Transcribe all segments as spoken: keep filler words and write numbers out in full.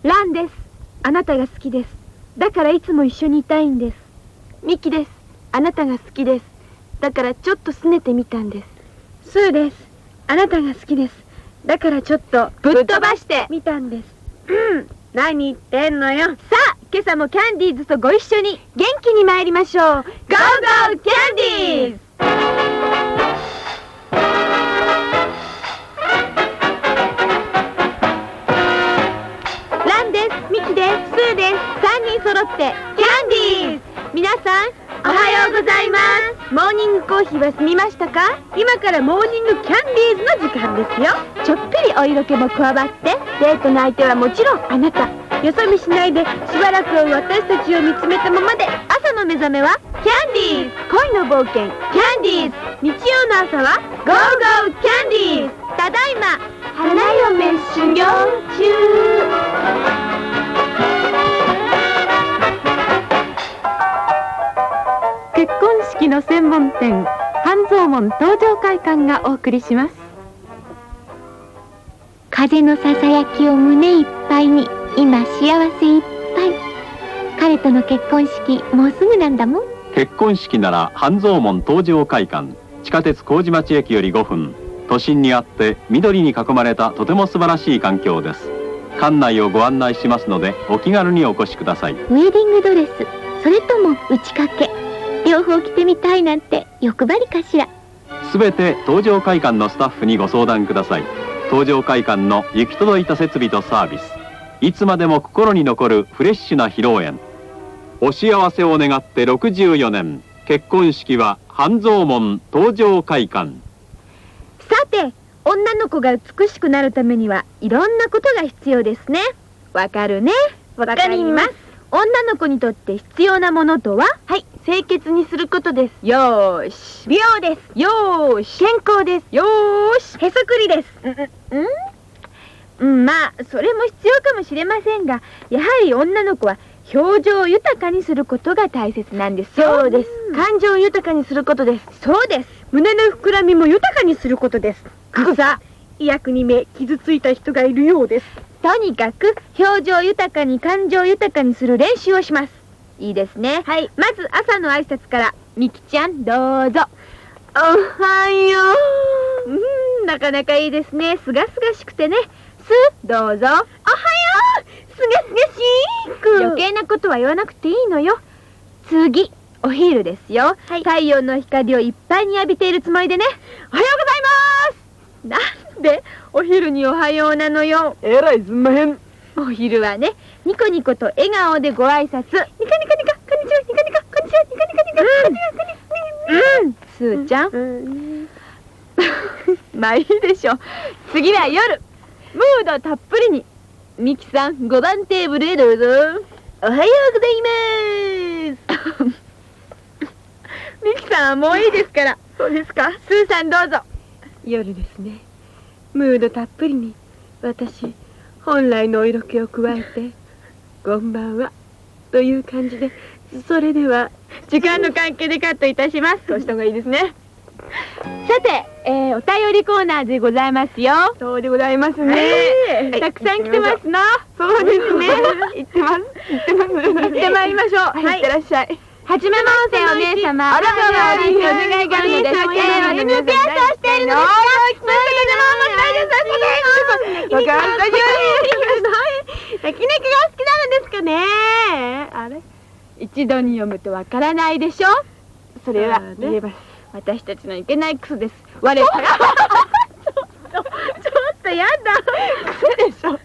ランです。あなたが好きです。だからいつも一緒にいたいんです。ミキです。あなたが好きです。だからちょっと拗ねてみたんです。スーです。あなたが好きです。だからちょっとぶっ飛ばしてみたんです。うん、何言ってんのよ。さあ、今朝もキャンディーズとご一緒に元気に参りましょう。ゴーゴーキャンディーズ。ランです。ミキです。スーです。さんにん揃ってキャンディーズ。皆さんおはようございます。モーニングコーヒーは済みましたか？今からモーニングキャンディーズの時間ですよ。ちょっぴりお色気も加わってデートの相手はもちろんあなた。よそ見しないでしばらく私たちを見つめたままで朝の目覚めはキャンディーズ。恋の冒険キャンディーズ。日曜の朝はゴーゴーキャンディーズ。ただいま花嫁修行中。結婚式の専門店半蔵門東上会館がお送りします。 風のささやきを胸いっぱいに今幸せいっぱい。彼との結婚式もうすぐなんだもん。 結婚式なら半蔵門東上会館、地下鉄麹町駅よりごふん、都心にあって緑に囲まれたとても素晴らしい環境です。館内をご案内しますのでお気軽にお越しください。 ウェディングドレス、それとも打ち掛け、両方着てみたいなんて欲張りかしら。 すべて東上会館のスタッフにご相談ください。東上会館の行き届いた設備とサービス、いつまでも心に残るフレッシュな披露宴。お幸せを願ってろくじゅうよねん、結婚式は半蔵門東上会館。 さて、女の子が美しくなるためにはいろんなことが必要ですね。わかるね。わかります。女の子にとって必要なものとは、はい、清潔にすることです。よーし。美容です。よーし。健康です。よーし。へそくりです。うんうんうん、まあそれも必要かもしれませんが、やはり女の子は表情を豊かにすることが大切なんですよ。そうです。感情を豊かにすることです。そうです。胸の膨らみも豊かにすることです。草、役に目傷ついた人がいるようです。とにかく表情豊かに感情豊かにする練習をします。いいですね。はい。まず朝の挨拶から。みきちゃんどうぞ。おはよう。うん、なかなかいいですね。すがすがしくてね。す、どうぞ。おはよう。すがすがしく。余計なことは言わなくていいのよ。次、お昼ですよ。はい、太陽の光をいっぱいに浴びているつもりでね。おはようございます。なんでお昼におはようなのよ。えらいすんまへん。お昼はね、ニコニコと笑顔でご挨拶。ニコニコニコ、こんにちは、ニコニコ、こんにちは、ニコニコ、こんにちは、ニコニコ。うん、すーちゃん。まあいいでしょう。次は夜。ムードたっぷりに。ミキさん、ごばんテーブルへどうぞ。おはようございます。ミキさんはもういいですから。そうですか。スーさんどうぞ。夜ですね。ムードたっぷりに。私、本来のお色気を加えて、こんばんは。という感じで、それでは、時間の関係でカットいたします。そうした方がいいですね。さて、えー、お便りコーナーでございますよ。そうでございますね。たくさん来てますな。そうですね。行ってます。行ってます。行ってまいりましょう。はい、行ってらっしゃい。はじめましてお姉様。あららら、お願いがあるのです。えー、犬ピアスをしているのです。わかった。焼き肉が好きなのですかね。あれ、一度に読むとわからないでしょ。それは言えば私たちのいけないクソです。我らちょっとやだ。クソでしょ。はい、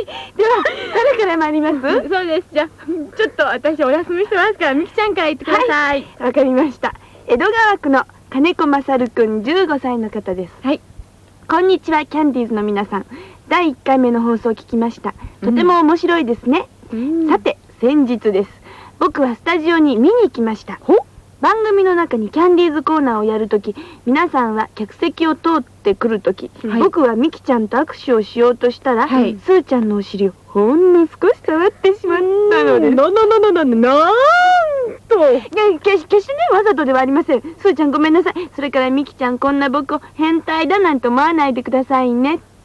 では誰から参ります？そうです。じゃあちょっと私お休みしてますから、みきちゃんから言ってください。わかりました。江戸川区の金子勝くんじゅうごさいの方です。はい。こんにちは、キャンディーズの皆さん。だいいっかいめの放送を聞きました。とても面白いですね。さて、先日です。僕はスタジオに見に行きました。番組の中にキャンディーズコーナーをやるとき、皆さんは客席を通ってくるとき、はい、僕はミキちゃんと握手をしようとしたら、はい、スーちゃんのお尻をほんの少し触ってしまったのです。なななななななんと決してね、わざとではありません。スーちゃんごめんなさい。それからミキちゃん、こんな僕を変態だなんて思わないでくださいねって。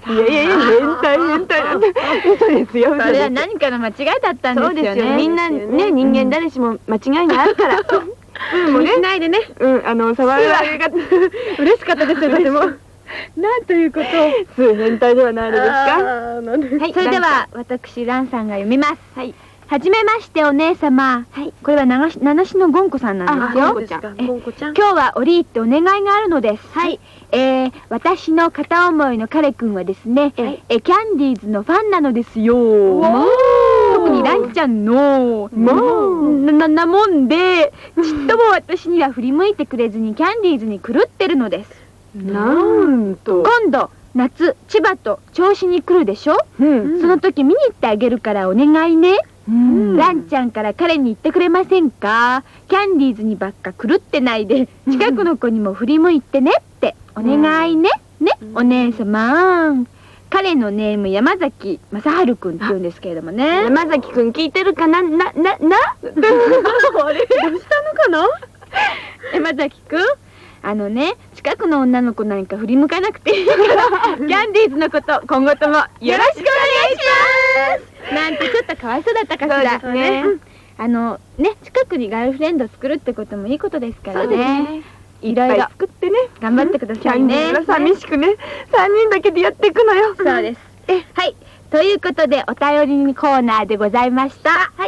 いやいやいや、変態変態なんて嘘ですよ。 それは何かの間違いだったんですよね。 そうですよ。みんなね、人間誰しも間違いがあるから。 気にしないでね。 うん、あの触られが嬉しかったですよ。とても。 なんということ。 す変態ではないのですか。 はい、それでは私ランさんが読みます。 はい。 はじめましてお姉様。はい。これは七種のゴンコさんなんですよ。 ゴンコちゃん。ゴンコちゃん。 今日は折り入ってお願いがあるのです。はい。えー、私の片思いの彼くんはですね、えキャンディーズのファンなのですよ。特にランちゃんのななもんで、ちっとも私には振り向いてくれずにキャンディーズに狂ってるのです。 なんと。 今度夏千葉と銚子に来るでしょ。その時見に行ってあげるからお願いね。ランちゃんから彼に言ってくれませんか。キャンディーズにばっか狂ってないで近くの子にも振り向いてねってお願いね。ね、お姉様。彼のネーム山崎正治くんって言うんですけれどもね。 山崎くん聞いてるかな。な、な、なあれどうしたのかな。 山崎くん、あのね、近くの女の子なんか振り向かなくていいからキャンディーズのこと今後ともよろしくお願いしますなんてちょっとかわいそうだったかしら。 そうですね。 あのね、近くにガールフレンドを作るってこともいいことですからね。いろいろ作ってね、 頑張ってくださいね。 キャンディーズは寂しくね、さんにんだけでやっていくのよ。 そうです。え、はい。ということでお便りコーナーでございました。はい。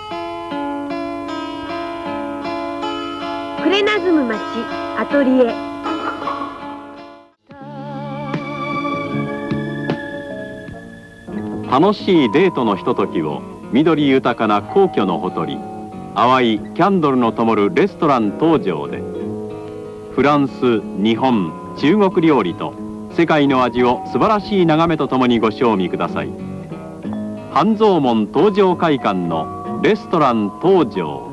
クレナズム町アトリエ。 楽しいデートのひとときを緑豊かな皇居のほとり、淡いキャンドルの灯るレストラン東条で、フランス、日本、中国料理と世界の味を素晴らしい眺めとともにご賞味ください。半蔵門東条会館のレストラン東条。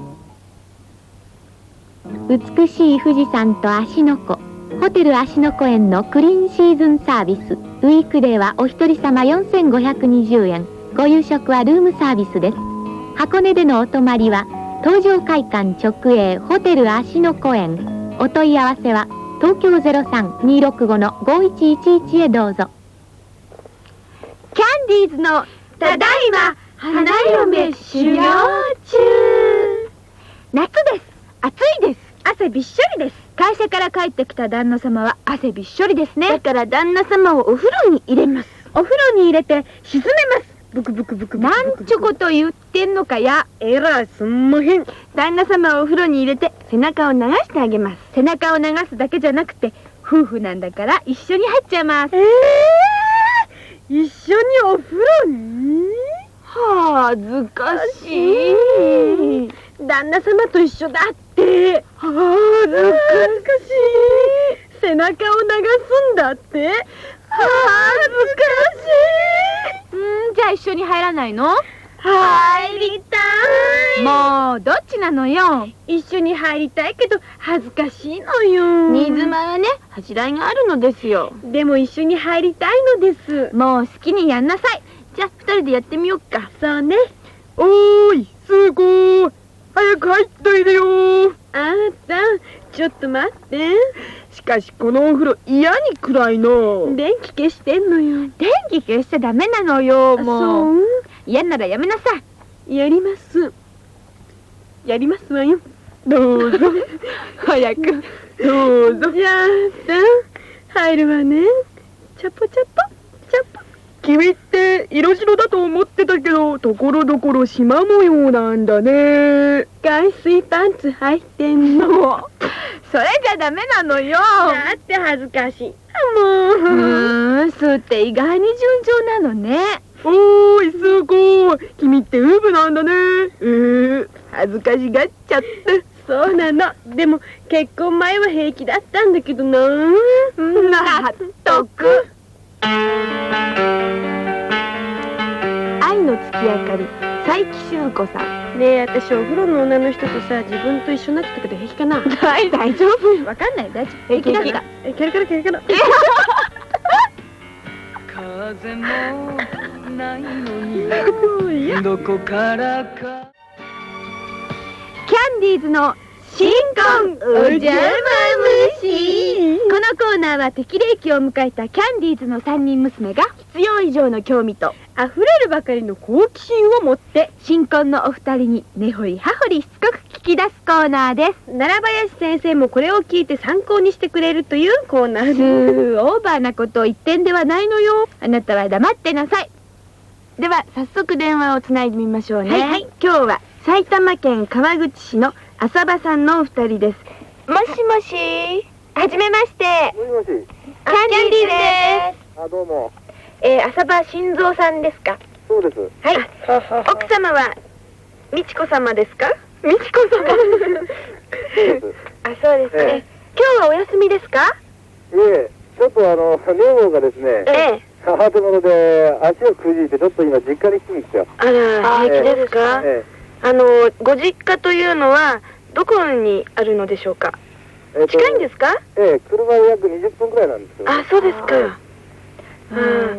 美しい富士山と芦ノ湖、ホテル芦ノ湖園のクリーンシーズンサービス。ウィークデーはお一人様よんせんごひゃくにじゅうえん、ご夕食はルームサービスです。箱根でのお泊まりは東条会館直営ホテル芦ノ湖園。お問い合わせは東京 ゼロさん にーろくご のごいちいちいちへどうぞ。 キャンディーズのただいま花嫁修行中。夏です。暑いです。汗びっしょりです。会社から帰ってきた旦那様は汗びっしょりですね。 だから旦那様をお風呂に入れます。 お風呂に入れて沈めます。ブクブクブクブク。なんちょこと言ってんのかや。 えらいすんまへん。旦那様をお風呂に入れて背中を流してあげます。 背中を流すだけじゃなくて夫婦なんだから一緒に入っちゃいます。 えー、一緒にお風呂に。恥ずかしい。旦那様と一緒だって。恥ずかしい。背中を流すんだって。恥ずかしい。 うん、じゃあ一緒に入らないの？ 入りたい。 もうどっちなのよ。 一緒に入りたいけど恥ずかしいのよ。新妻はね、恥じらいがあるのですよ。でも一緒に入りたいのです。 もう好きにやんなさい。 じゃあ二人でやってみようか。 そうね。 おーい、すごー。早く入っといでよー。あんた、ちょっと待って。しかしこのお風呂嫌に暗いの。電気消してんのよ。 電気消しちゃダメなのよ。もう。 そう？ 嫌ならやめなさい。やります。やりますわよ。どうぞ。早く。どうぞ。じゃあ、入るわね。チャポチャポ、チャポ。君って色白だと思ってたけど、ところどころ縞模様なんだね。海水パンツ履いてんの。 それじゃダメなのよ。 だって恥ずかしい。もう。 うーん、そうって意外に順調なのね。 おーい、すごい。君ってウーブなんだね。えー、恥ずかしがっちゃって。そうなの。でも結婚前は平気だったんだけどな。納得。愛の月明かり、佐伯修子さん。ねえ、私お風呂の女の人とさ、自分と一緒になってたけど平気かな。 大丈夫。わかんない。大丈夫。平気だった。 え、ケルケルケルケル。 風もないのにどこからか。 キャンディーズの新婚お邪魔虫。 しこのコーナーは適齢期を迎えたキャンディーズのさんにん娘が必要以上の興味と溢れるばかりの好奇心を持って新婚のお二人に根掘り葉掘りしつこく聞き出すコーナーです。 奈良林先生もこれを聞いて参考にしてくれるというコーナーです。 すーオーバーなことを言ってんではないのよ。あなたは黙ってなさい。では早速電話をつないでみましょうね。 はいはい、 今日は埼玉県川口市の浅場さんのお二人です。もしもし。はじめまして。 もしもし。 キャンディーズです。 あ、どうも。 えー、浅場晋三さんですか。 そうです。 はい。奥様は美智子様ですか。美智子様。あ、そうですね。 ええ、 今日はお休みですか。 いえ、ちょっとあの女房がですね、 ええ。 母ともので足をくじいてちょっと今実家に来てるんですよ。 あら、平気ですか。 えあのご実家というのはどこにあるのでしょうか。 え、 近いんですか。 ええ、車で約にじゅっぷんくらいなんですけど。 あ、そうですか。うん、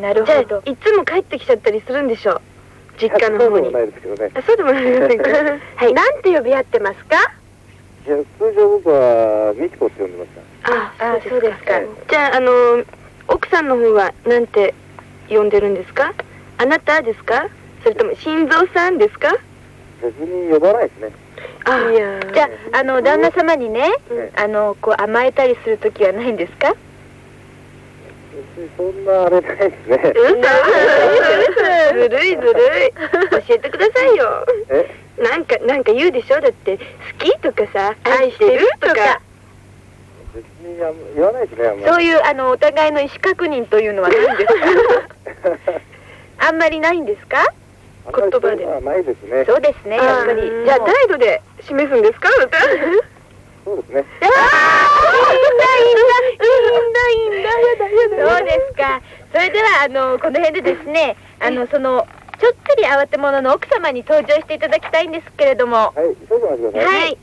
なるほど。いつも帰ってきちゃったりするんでしょう。実家の方に。 そうでもないですけどね。 あ、そうでもありませんか。はい。なんて呼び合ってますか。 いや、通常僕は美智子って呼んでました。 あ、あ、そうですか。じゃあ、あの奥さんの方はなんて呼んでるんですか。あなたですか。それとも晋三さんですか。 別に呼ばないですね。 あ、じゃあ、あの旦那様にね、あのこう甘えたりする時はないんですか。 別にそんなあれないですね。 ずるいずるい。教えてくださいよ。 え、 なんかなんか言うでしょ。だって好きとかさ、愛してるとか。 別にあん言わないですね。あんまりそういうあのお互いの意思確認というのはないんですか。あんまりないんですか。 あんまりそういうのはないですね。 そうですね。やっぱりじゃあ態度で示すんですか。 そうですね。 ああ、いいんだいいんだいいんだいいんだ。やだやだ。そうですか。それではあのこの辺でですね、あのそのちょっぴり慌て者の奥様に登場していただきたいんですけれども。 はい、少々お待ちください。 はい。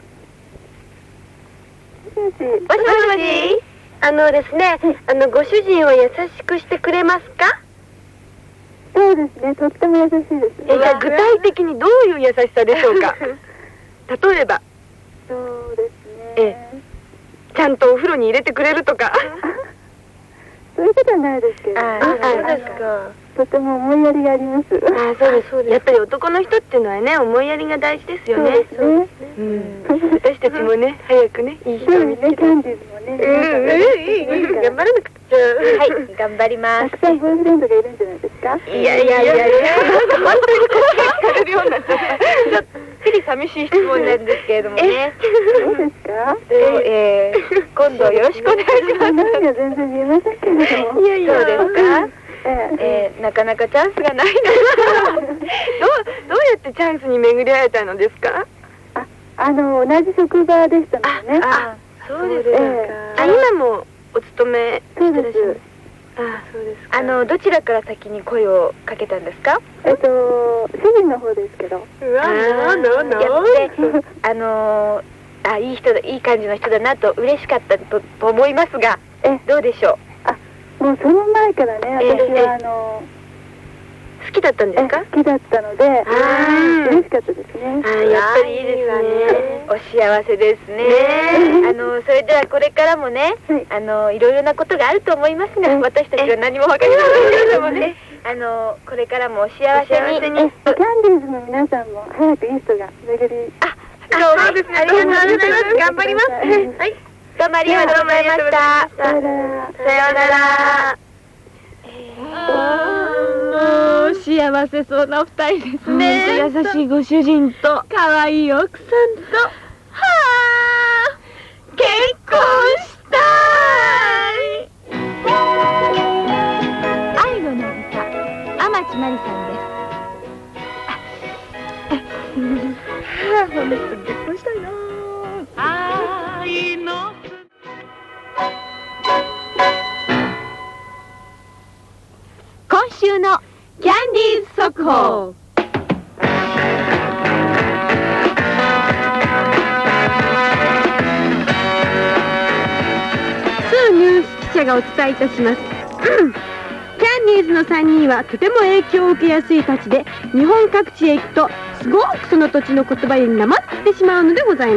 もしもし。あのですね、あのご主人を優しくしてくれますか。 そうですね、とっても優しいです。 え、じゃあ具体的にどういう優しさでしょうか。例えば。 そうですね。 ええ、ちゃんとお風呂に入れてくれるとか。 そういうことはないですけど。 ああ、そうですか。 とても思いやりがあります。 ああ、そうですそうです。やっぱり男の人っていうのはね、思いやりが大事ですよね。 そうですね。 うん。私たちもね、早くね、いい人を見つけて。 キャンディーズもね。 うん、頑張らなくちゃ。はい、頑張りまたくさんボーイフレンドがいるんじゃないですか。 いやいやいやいや、本当にこっちが聞かれるようになっちゃった。ちょっぴり寂しい質問なんですけれどもね。 そうですか。 ええ、今度よろしくお願いします。 花には全然見えませんけれども。 いやいや、そうですか。 ええー、なかなかチャンスがないの。どうどうやってチャンスに巡り会えたのですか。 あ、あの同じ職場でしたのでね。 あ、そうですか。あ、今もお勤めそうです。 あ、そうですか。あのどちらから先に声をかけたんですか。 えっと主人の方ですけど。 うわ、ななな。やってあのあ、いい人だ、いい感じの人だなと嬉しかったとと思いますが、え、どうでしょう。 もうその前からね、私はあの好きだったんですか。 好きだったので、嬉しかったですね。 あ、やっぱりいいですね。お幸せですね。あのそれではこれからもね、あのいろいろなことがあると思いますが、私たちは何もわかりませんけれどもね、あのこれからもお幸せに。キャンディーズの皆さんも早くいい人が巡り。 あ、そうですね。ありがとうございます。頑張ります。はい。どうもありがとうございました。 さようなら。 さようなら。もう幸せそうなお二人ですね。優しいご主人と可愛い奥さんと、はあ、結婚したい。愛の渚、天地真理さんです。はあ、本当に結婚したいな。愛の今週のキャンディーズ速報。 スーニュース記者がお伝えいたします。キャンディーズのさんにんはとても影響を受けやすいたちで、日本各地へ行くとすごくその土地の言葉になまってしまうのでございます。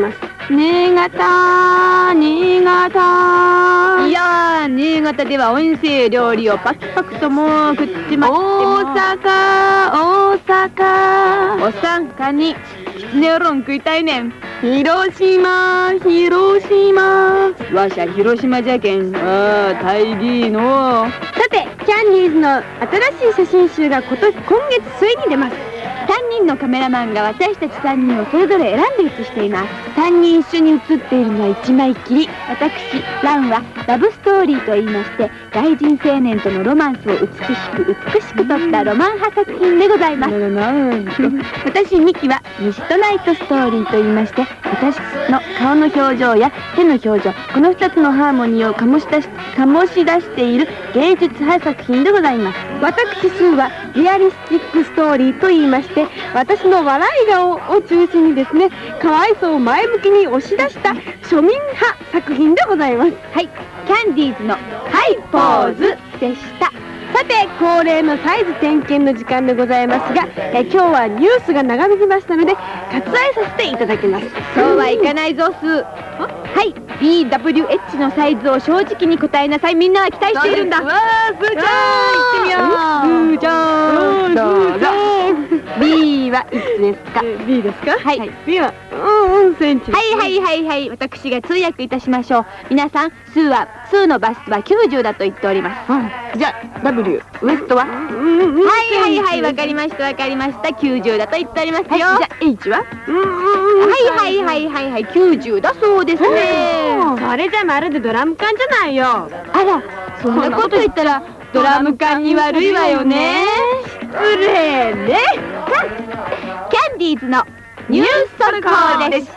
新潟、新潟。いやー、新潟では温泉料理をパクパクともう食っちまっても。大阪、大阪。お三かにきつねうどん食いたいねん。広島、広島。わしゃ広島じゃけん。ああ、大義の。さて、キャンディーズの新しい写真集が今年、今月末に出ます。さんにんのカメラマンが私たちさんにんをそれぞれ選んで写しています。さんにん一緒に写っているのはいちまいきり。私、ランはラブストーリーと言いまして、外人青年とのロマンスを美しく美しく撮ったロマン派作品でございます。私、ミキはミストナイトストーリーと言いまして、私の顔の表情や手の表情、このふたつのハーモニーを醸し出し、醸し出している芸術派作品でございます。私、スーはリアリスティックストーリーと言いまして、私の笑い顔を中心にですね、かわいさを前向きに押し出した庶民派作品でございます。はい、キャンディーズのハイポーズでした。さて、恒例のサイズ点検の時間でございますが、え今日はニュースが長引きましたので割愛させていただきます。そうはいかないぞ、スー。はい、ビーダブリューエイチ のサイズを正直に答えなさい。みんなは期待しているんだ。わー、スーちゃん、行ってみよう。スーちゃん、どうぞ。B はいくつですか？ B ですか？はい。B はうんセンチ。はいはいはいはい。私が通訳いたしましょう。皆さん、スーはスーのバストはきゅうじゅうだと言っております。うん、じゃあ W ウエストは？はいはいはい、わかりましたわかりました。きゅうじゅうだと言っておりますよ。はい、じゃあ H は？はいはいはいはいはい、きゅうじゅうだそうですね。それじゃまるでドラム缶じゃないよ。あら、そんなこと言ったらドラム缶に悪いわよね。失礼ね。キャンディーズのニュース速報でした。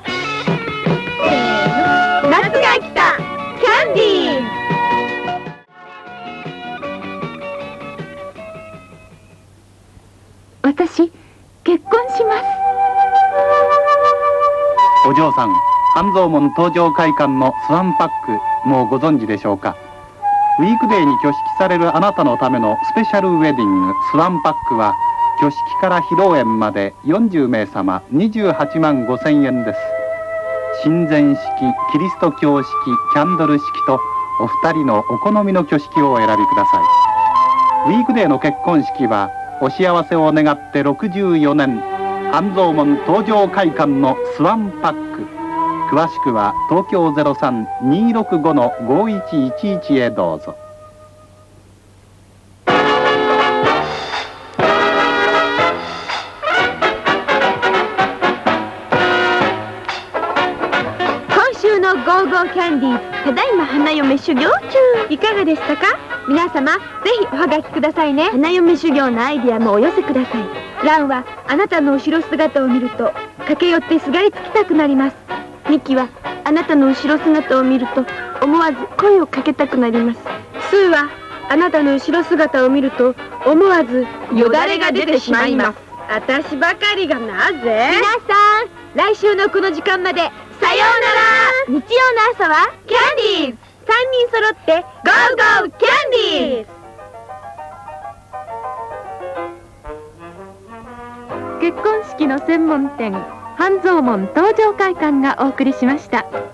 夏が来たキャンディーズ。 私、結婚します。 お嬢さん、半蔵門東上会館のスワンパック、もうご存知でしょうか。ウィークデーに挙式されるあなたのためのスペシャルウェディングスワンパックは、挙式から披露宴までよんじゅうめいさまにじゅうはちまんごせんえんです。神前式、キリスト教式、キャンドル式とお二人のお好みの挙式をお選びください。ウィークデーの結婚式はお幸せを願ってろくじゅうよねん、半蔵門東上会館のスワンパック。詳しくは東京 ゼロさん にーろくご のごいちいちいち へどうぞ。 今週のゴーゴーキャンディーズ、ただいま花嫁修行中。いかがでしたか？皆様、ぜひおはがきくださいね。花嫁修行のアイディアもお寄せください。ランはあなたの後ろ姿を見ると駆け寄ってすがりつきたくなります。ミキはあなたの後ろ姿を見ると思わず声をかけたくなります。スーはあなたの後ろ姿を見ると思わずよだれが出てしまいます。私ばかりがなぜ？皆さん、来週のこの時間までさようなら。日曜の朝はキャンディーズ。さんにん揃ってゴーゴーキャンディー結婚式の専門店、半蔵門東上会館がお送りしました。